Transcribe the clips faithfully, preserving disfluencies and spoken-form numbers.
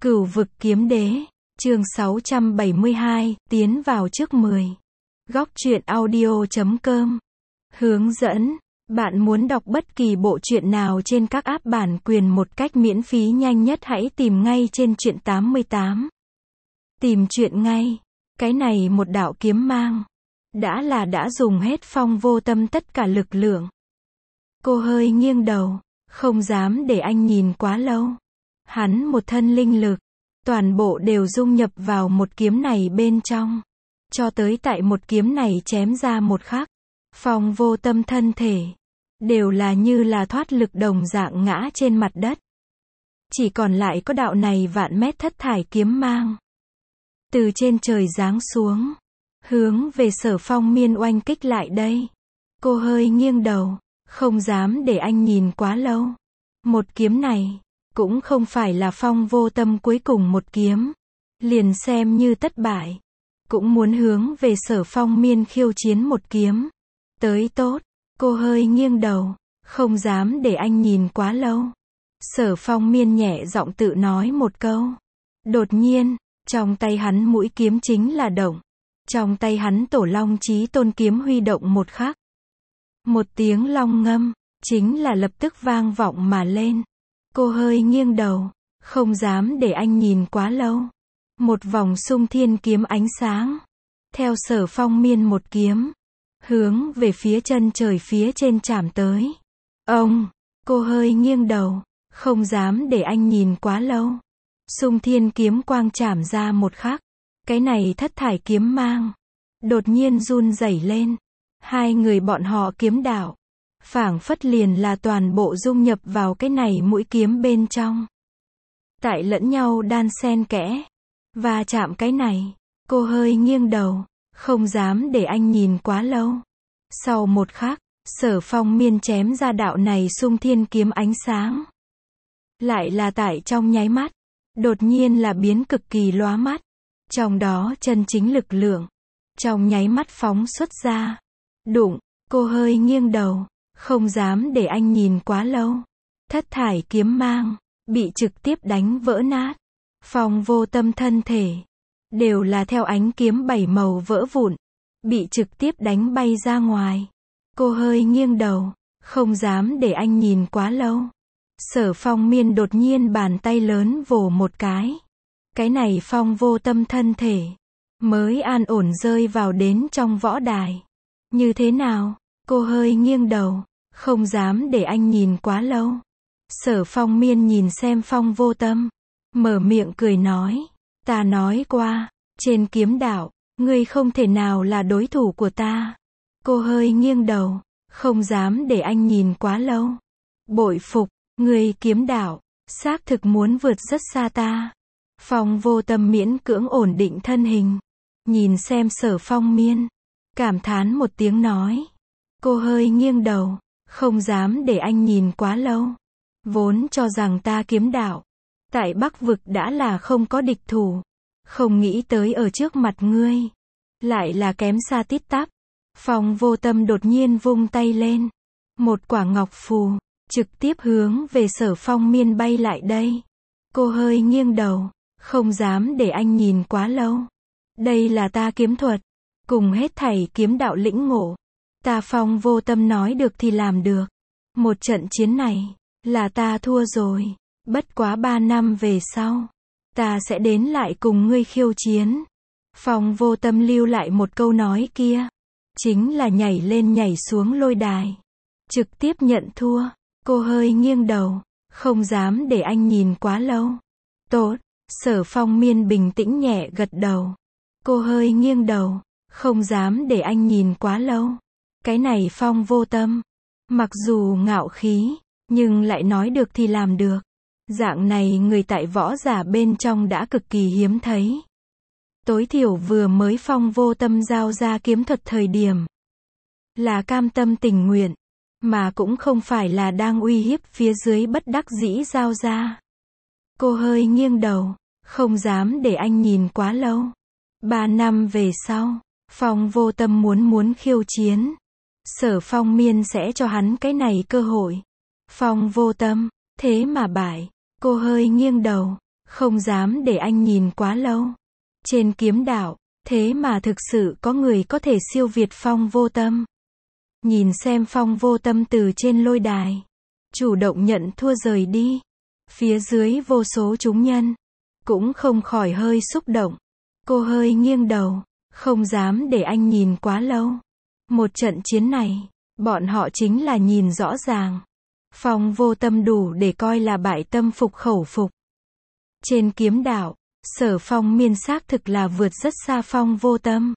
Cửu vực kiếm đế, chương sáu trăm bảy mươi hai, tiến vào trước mười. Góc truyện audio chấm com. Hướng dẫn, bạn muốn đọc bất kỳ bộ truyện nào trên các app bản quyền một cách miễn phí nhanh nhất hãy tìm ngay trên truyện tám mươi tám. Tìm truyện ngay. Cái này một đạo kiếm mang. Đã là đã dùng hết Phong Vô Tâm tất cả lực lượng. Cô hơi nghiêng đầu, không dám để anh nhìn quá lâu. Hắn một thân linh lực, toàn bộ đều dung nhập vào một kiếm này bên trong. Cho tới tại một kiếm này chém ra một khắc, Phong Vô Tâm thân thể, đều là như là thoát lực đồng dạng ngã trên mặt đất. Chỉ còn lại có đạo này vạn mét thất thải kiếm mang. Từ trên trời giáng xuống, hướng về Sở Phong Miên oanh kích lại đây. Cô hơi nghiêng đầu, không dám để anh nhìn quá lâu. Một kiếm này, cũng không phải là Phong Vô Tâm cuối cùng một kiếm. Liền xem như thất bại, cũng muốn hướng về Sở Phong Miên khiêu chiến một kiếm. Tới tốt, cô hơi nghiêng đầu, không dám để anh nhìn quá lâu. Sở Phong Miên nhẹ giọng tự nói một câu. Đột nhiên, trong tay hắn mũi kiếm chính là động. Trong tay hắn Tổ Long Chí Tôn kiếm huy động một khắc. Một tiếng long ngâm, chính là lập tức vang vọng mà lên. Cô hơi nghiêng đầu, không dám để anh nhìn quá lâu. Một vòng xung thiên kiếm ánh sáng. Theo Sở Phong Miên một kiếm, hướng về phía chân trời phía trên chạm tới. Ông, cô hơi nghiêng đầu, không dám để anh nhìn quá lâu. Xung thiên kiếm quang chạm ra một khắc. Cái này thất thải kiếm mang, đột nhiên run rẩy lên. Hai người bọn họ kiếm đạo, phảng phất liền là toàn bộ dung nhập vào cái này mũi kiếm bên trong. Tại lẫn nhau đan xen kẽ, và chạm cái này, cô hơi nghiêng đầu, không dám để anh nhìn quá lâu. Sau một khắc, Sở Phong Miên chém ra đạo này xung thiên kiếm ánh sáng. Lại là tại trong nháy mắt, đột nhiên là biến cực kỳ lóa mắt. Trong đó chân chính lực lượng, trong nháy mắt phóng xuất ra. Đụng, cô hơi nghiêng đầu, không dám để anh nhìn quá lâu. Thất thải kiếm mang, bị trực tiếp đánh vỡ nát. Phong Vô Tâm thân thể, đều là theo ánh kiếm bảy màu vỡ vụn, bị trực tiếp đánh bay ra ngoài. Cô hơi nghiêng đầu, không dám để anh nhìn quá lâu. Sở Phong Miên đột nhiên bàn tay lớn vồ một cái. Cái này Phong Vô Tâm thân thể, mới an ổn rơi vào đến trong võ đài. Như thế nào? Cô hơi nghiêng đầu, không dám để anh nhìn quá lâu. Sở Phong Miên nhìn xem Phong Vô Tâm, mở miệng cười nói. Ta nói qua, trên kiếm đạo, ngươi không thể nào là đối thủ của ta. Cô hơi nghiêng đầu, không dám để anh nhìn quá lâu. Bội phục, ngươi kiếm đạo, xác thực muốn vượt rất xa ta. Phong Vô Tâm miễn cưỡng ổn định thân hình, nhìn xem Sở Phong Miên, cảm thán một tiếng nói. Cô hơi nghiêng đầu, không dám để anh nhìn quá lâu. Vốn cho rằng ta kiếm đạo, tại Bắc vực đã là không có địch thủ. Không nghĩ tới ở trước mặt ngươi, lại là kém xa tít tắp. Phong Vô Tâm đột nhiên vung tay lên. Một quả ngọc phù, trực tiếp hướng về Sở Phong Miên bay lại đây. Cô hơi nghiêng đầu, không dám để anh nhìn quá lâu. Đây là ta kiếm thuật, cùng hết thảy kiếm đạo lĩnh ngộ. Ta Phong Vô Tâm nói được thì làm được. Một trận chiến này, là ta thua rồi. Bất quá ba năm về sau, ta sẽ đến lại cùng ngươi khiêu chiến. Phong Vô Tâm lưu lại một câu nói kia, chính là nhảy lên nhảy xuống lôi đài, trực tiếp nhận thua. Cô hơi nghiêng đầu, không dám để anh nhìn quá lâu. Tốt. Sở Phong Miên bình tĩnh nhẹ gật đầu. Cô hơi nghiêng đầu, không dám để anh nhìn quá lâu. Cái này Phong Vô Tâm, mặc dù ngạo khí, nhưng lại nói được thì làm được. Dạng này người tại võ giả bên trong đã cực kỳ hiếm thấy. Tối thiểu vừa mới Phong Vô Tâm giao ra kiếm thuật thời điểm, là cam tâm tình nguyện, mà cũng không phải là đang uy hiếp phía dưới bất đắc dĩ giao ra. Cô hơi nghiêng đầu, không dám để anh nhìn quá lâu. Ba năm về sau, Phong Vô Tâm muốn muốn khiêu chiến. Sở Phong Miên sẽ cho hắn cái này cơ hội. Phong Vô Tâm, thế mà bại. Cô hơi nghiêng đầu, không dám để anh nhìn quá lâu. Trên kiếm đạo, thế mà thực sự có người có thể siêu việt Phong Vô Tâm. Nhìn xem Phong Vô Tâm từ trên lôi đài, chủ động nhận thua rời đi. Phía dưới vô số chúng nhân, cũng không khỏi hơi xúc động. Cô hơi nghiêng đầu, không dám để anh nhìn quá lâu. Một trận chiến này, bọn họ chính là nhìn rõ ràng. Phong Vô Tâm đủ để coi là bại tâm phục khẩu phục. Trên kiếm đạo, Sở Phong Miên xác thực là vượt rất xa Phong Vô Tâm.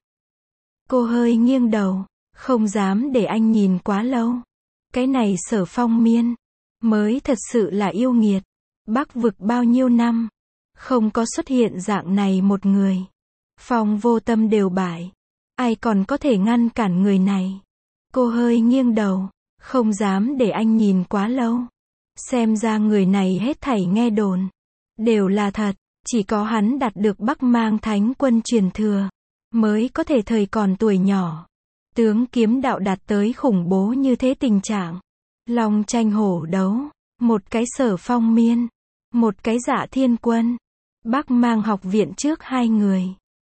Cô hơi nghiêng đầu, không dám để anh nhìn quá lâu. Cái này Sở Phong Miên, mới thật sự là yêu nghiệt. Bắc vực bao nhiêu năm, không có xuất hiện dạng này một người. Phong Vô Tâm đều bại, ai còn có thể ngăn cản người này. Cô hơi nghiêng đầu, không dám để anh nhìn quá lâu. Xem ra người này hết thảy nghe đồn, đều là thật. Chỉ có hắn đạt được Bắc Mang Thánh Quân truyền thừa, mới có thể thời còn tuổi nhỏ. Tướng kiếm đạo đạt tới khủng bố như thế tình trạng. Long tranh hổ đấu, một cái Sở Phong Miên, một cái Dạ Thiên Quân. Bắc Mang học viện trước hai người.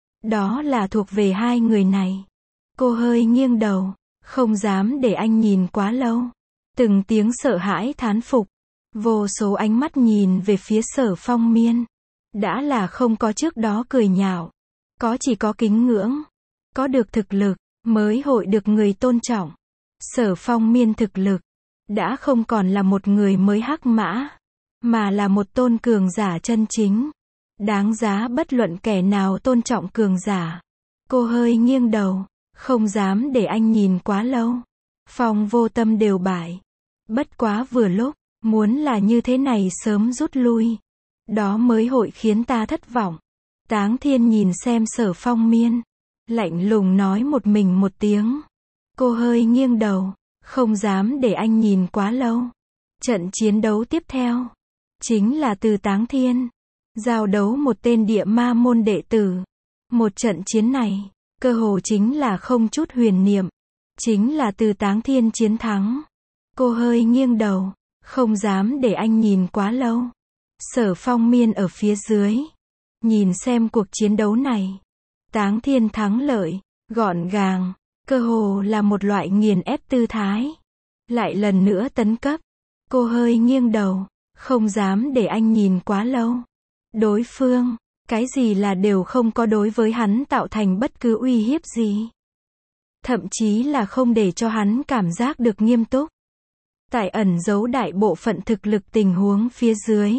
Đó là thuộc về hai người này. Cô hơi nghiêng đầu, không dám để anh nhìn quá lâu. Từng tiếng sợ hãi thán phục. Vô số ánh mắt nhìn về phía Sở Phong Miên. Đã là không có trước đó cười nhạo. Có chỉ có kính ngưỡng. Có được thực lực, mới hội được người tôn trọng. Sở Phong Miên thực lực, đã không còn là một người mới hắc mã, mà là một tôn cường giả chân chính. Đáng giá bất luận kẻ nào tôn trọng cường giả. Cô hơi nghiêng đầu, không dám để anh nhìn quá lâu. Phong Vô Tâm đều bại. Bất quá vừa lúc, muốn là như thế này sớm rút lui. Đó mới hội khiến ta thất vọng. Táng Thiên nhìn xem Sở Phong Miên, lạnh lùng nói một mình một tiếng. Cô hơi nghiêng đầu, không dám để anh nhìn quá lâu. Trận chiến đấu tiếp theo, chính là từ Táng Thiên giao đấu một tên địa ma môn đệ tử. Một trận chiến này, cơ hồ chính là không chút huyền niệm. Chính là từ Táng Thiên chiến thắng. Cô hơi nghiêng đầu, không dám để anh nhìn quá lâu. Sở Phong Miên ở phía dưới, nhìn xem cuộc chiến đấu này. Táng Thiên thắng lợi, gọn gàng, cơ hồ là một loại nghiền ép tư thái. Lại lần nữa tấn cấp. Cô hơi nghiêng đầu, không dám để anh nhìn quá lâu. Đối phương, cái gì là đều không có đối với hắn tạo thành bất cứ uy hiếp gì. Thậm chí là không để cho hắn cảm giác được nghiêm túc. Tại ẩn giấu đại bộ phận thực lực tình huống phía dưới.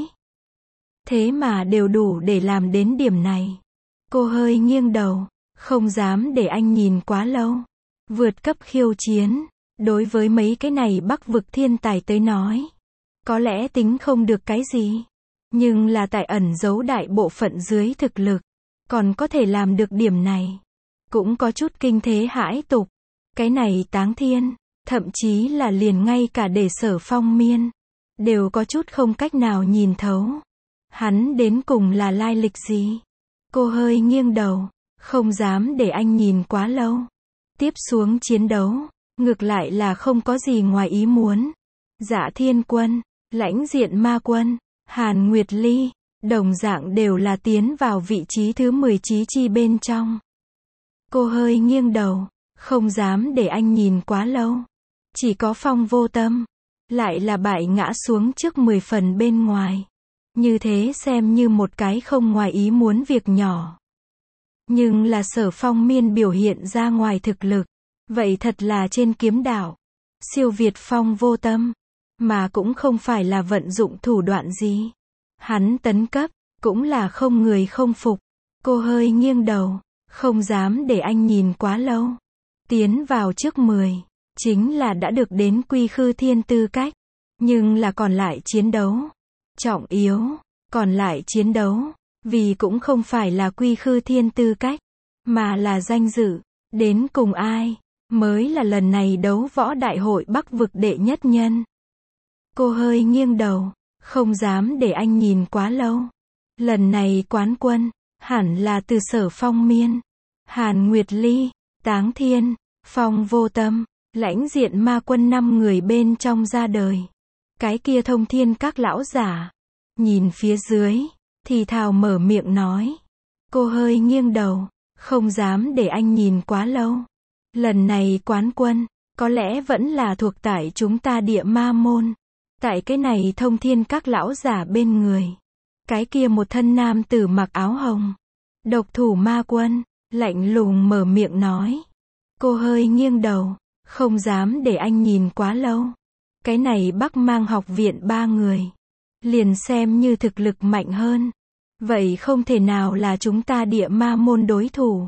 Thế mà đều đủ để làm đến điểm này. Cô hơi nghiêng đầu, không dám để anh nhìn quá lâu. Vượt cấp khiêu chiến, đối với mấy cái này Bắc vực thiên tài tới nói, có lẽ tính không được cái gì. Nhưng là tại ẩn giấu đại bộ phận dưới thực lực, còn có thể làm được điểm này. Cũng có chút kinh thế hãi tục. Cái này Táng Thiên, thậm chí là liền ngay cả để Sở Phong Miên, đều có chút không cách nào nhìn thấu. Hắn đến cùng là lai lịch gì? Cô hơi nghiêng đầu, không dám để anh nhìn quá lâu. Tiếp xuống chiến đấu, ngược lại là không có gì ngoài ý muốn. Dạ Thiên Quân, Lãnh Diện Ma Quân, Hàn Nguyệt Ly, đồng dạng đều là tiến vào vị trí thứ mười chí chi bên trong. Cô hơi nghiêng đầu, không dám để anh nhìn quá lâu. Chỉ có Phong Vô Tâm, lại là bại ngã xuống trước mười phần bên ngoài. Như thế xem như một cái không ngoài ý muốn việc nhỏ. Nhưng là Sở Phong Miên biểu hiện ra ngoài thực lực. Vậy thật là trên kiếm đạo. Siêu việt Phong Vô Tâm. Mà cũng không phải là vận dụng thủ đoạn gì. Hắn tấn cấp, cũng là không người không phục. Cô hơi nghiêng đầu, không dám để anh nhìn quá lâu. Tiến vào trước mười, chính là đã được đến Quy Khư Thiên tư cách. Nhưng là còn lại chiến đấu. Trọng yếu, còn lại chiến đấu, vì cũng không phải là Quy Khư Thiên tư cách, mà là danh dự. Đến cùng ai, mới là lần này đấu võ đại hội Bắc vực đệ nhất nhân. Cô hơi nghiêng đầu, không dám để anh nhìn quá lâu. Lần này quán quân, hẳn là từ Sở Phong Miên, Hàn Nguyệt Ly, Táng Thiên, Phong Vô Tâm, Lãnh Diện Ma Quân năm người bên trong ra đời. Cái kia thông thiên các lão giả, nhìn phía dưới, thì thào mở miệng nói. Cô hơi nghiêng đầu, không dám để anh nhìn quá lâu. Lần này quán quân, có lẽ vẫn là thuộc tại chúng ta Địa Ma môn. Tại cái này Thông Thiên các lão giả bên người. Cái kia một thân nam tử mặc áo hồng. Độc thủ ma quân, lạnh lùng mở miệng nói. Cô hơi nghiêng đầu, không dám để anh nhìn quá lâu. Cái này Bắc Mang học viện ba người. Liền xem như thực lực mạnh hơn. Vậy không thể nào là chúng ta Địa Ma môn đối thủ.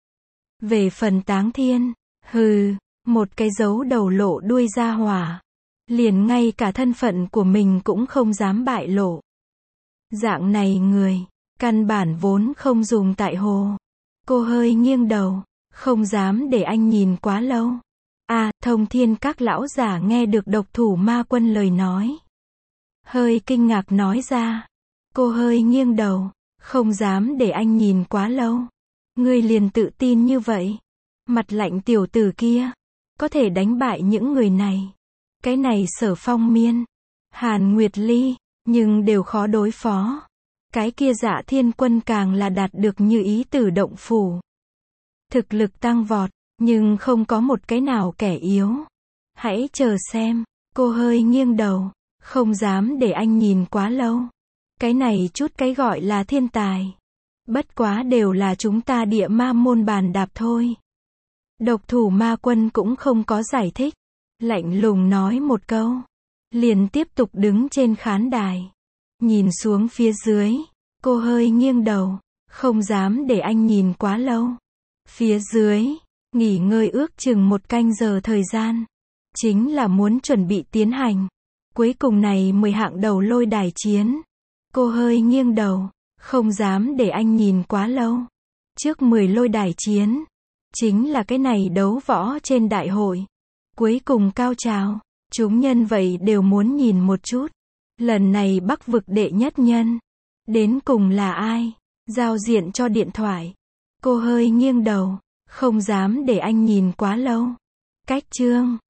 Về phần Táng Thiên, hừ, một cái dấu đầu lộ đuôi ra hỏa. Liền ngay cả thân phận của mình cũng không dám bại lộ. Dạng này người, căn bản vốn không dùng tại hồ. Cô hơi nghiêng đầu, không dám để anh nhìn quá lâu. À, Thông Thiên các lão giả nghe được độc thủ ma quân lời nói. Hơi kinh ngạc nói ra. Cô hơi nghiêng đầu, không dám để anh nhìn quá lâu. Ngươi liền tự tin như vậy. Mặt lạnh tiểu tử kia, có thể đánh bại những người này. Cái này Sở Phong Miên, Hàn Nguyệt Ly, nhưng đều khó đối phó. Cái kia Dạ Thiên Quân càng là đạt được như ý tử động phủ. Thực lực tăng vọt, nhưng không có một cái nào kẻ yếu. Hãy chờ xem, cô hơi nghiêng đầu, không dám để anh nhìn quá lâu. Cái này chút cái gọi là thiên tài. Bất quá đều là chúng ta Địa Ma môn bàn đạp thôi. Độc thủ ma quân cũng không có giải thích. Lạnh lùng nói một câu. Liền tiếp tục đứng trên khán đài. Nhìn xuống phía dưới. Cô hơi nghiêng đầu. Không dám để anh nhìn quá lâu. Phía dưới, nghỉ ngơi ước chừng một canh giờ thời gian. Chính là muốn chuẩn bị tiến hành. Cuối cùng này mười hạng đầu lôi đài chiến. Cô hơi nghiêng đầu. Không dám để anh nhìn quá lâu. Trước mười lôi đài chiến. Chính là cái này đấu võ trên đại hội. Cuối cùng cao trào. Chúng nhân vậy đều muốn nhìn một chút. Lần này Bắc vực đệ nhất nhân. Đến cùng là ai? Giao diện cho điện thoại. Cô hơi nghiêng đầu. Không dám để anh nhìn quá lâu. Cách chương